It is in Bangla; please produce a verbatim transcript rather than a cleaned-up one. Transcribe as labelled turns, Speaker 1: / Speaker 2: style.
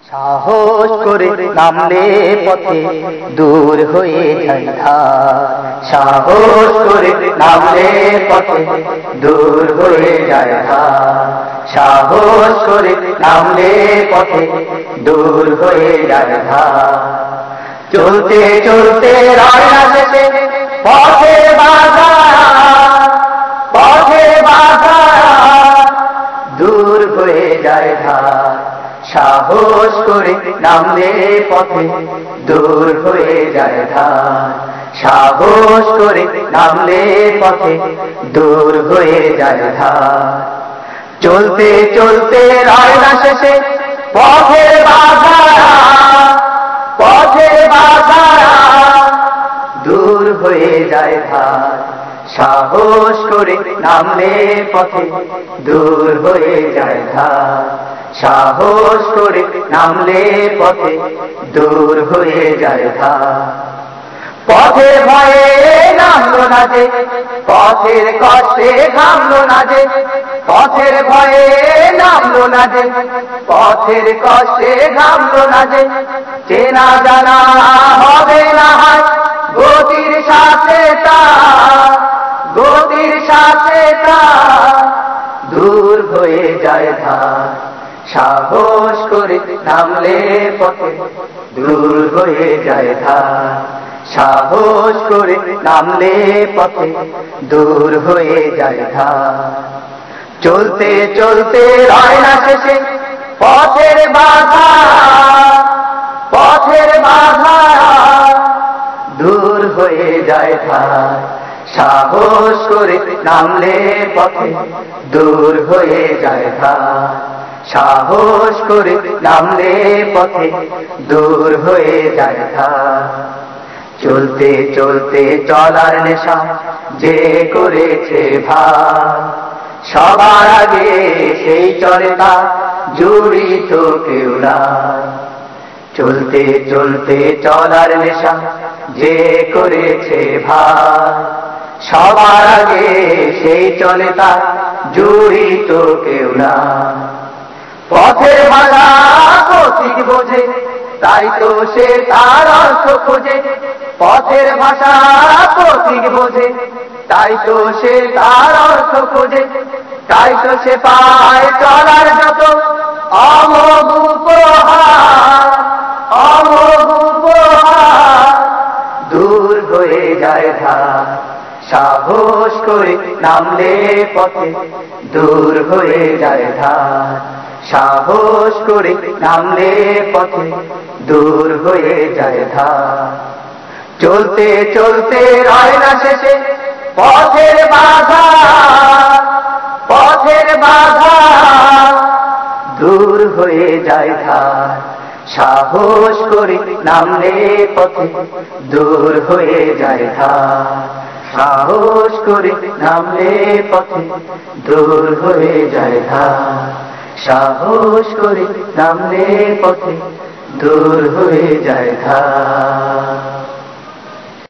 Speaker 1: সাহস করে নামলে পথে দূর হয়ে যায় ধার, সাহস করে নামলে পথে দূর হয়ে যায় ধার, সাহস করে নামলে পথে দূর হয়ে যায় ধার। চলতে চলতে রাস্তা শেষে পথের বাধা, পথের বাধা দূর হয়ে যায় ধার, সাহস করে নামলে পথে দূর হয়ে যায় ধার, সাহস করে নামলে পথে দূর হয়ে যায় ধার। চলতে চলতে রাস্তা শেষে পথের বাধা, পথের বাধা দূর হয়ে যায় ধার, সাহস করে নামলে পথে দূর হয়ে যায় ধার, সাহস করে নামলে পথে দূর হয়ে যায় ধার। পথের ভয়ে নামলো না যে, পথের কষ্টে ঘামলো না যে, পথের ভয়ে নামলো না যে, পথের কষ্টে ঘামলো না যে, চেনা জানা হবে না হয় গতির সাথে তা, গতির সাথে তা দূর হয়ে যায় ধার, সাহস করে নামলে পথে দূর হয়ে যায় ধার, সাহস করে নামলে পথে দূর হয়ে যায় ধার। চলতে চলতে রাস্তা শেষে পথের বাধা, পথের বাধা দূর হয়ে যায় ধার, সাহস করে নামলে পথে দূর হয়ে যায় ধার, সাহস করে নামলে পথে দূর হয়ে যায় ধার। চলতে চলতে চলার নেশা যে করেছে ভার, সবার আগে সেই চলে তা জড়িত কেউ নাই। চলতে চলতে চলার নেশা যে করেছে ভার, সবার আগে সেই চলে তা জড়িত কেউ নাই। পথের ভাষা পথিক বোঝে তাই তো সে তার অর্থ খোঁজে, পথের ভাষা পথিক বোঝে তাই তো সে তার অর্থ খোঁজে, তাই তো সে পায় চলার যত অমোঘ উপহার, অমোঘ উপহার দূর হয়ে যায় ধার, সাহস করে নামলে পথে দূর হয়ে যায় ধার, সাহস করে নামলে পথে দূর হয়ে যায় ধার। চলতে চলতে রাস্তা শেষে পথের বাধা, পথের বাধা দূর হয়ে যায় ধার, সাহস করে নামলে পথে দূর হয়ে যায় ধার, সাহস করে নামলে পথে দূর হয়ে যায় ধার, সাহস করে নামলে পথে দূর হয়ে যায় ধার।